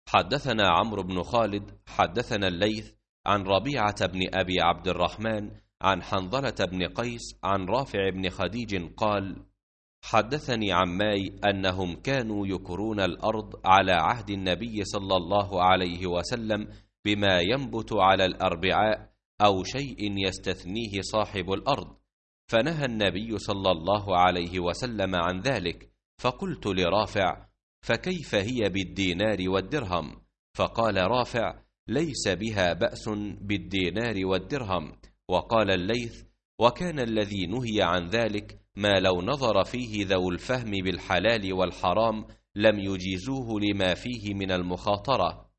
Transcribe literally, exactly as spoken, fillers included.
حدثنا عمرو بن خالد حدثنا الليث عن ربيعة بن أبي عبد الرحمن عن حنظلة بن قيس عن رافع بن خديج قال: حدثني عماي أنهم كانوا يكرون الأرض على عهد النبي صلى الله عليه وسلم بما ينبت على الأربعاء أو شيء يستثنيه صاحب الأرض، فنهى النبي صلى الله عليه وسلم عن ذلك، فقلت لرافع: فكيف هي بالدينار والدرهم؟ فقال رافع: ليس بها بأس بالدينار والدرهم. وقال الليث: وكان الذي نهي عن ذلك ما لو نظر فيه ذو الفهم بالحلال والحرام لم يجيزوه لما فيه من المخاطرة.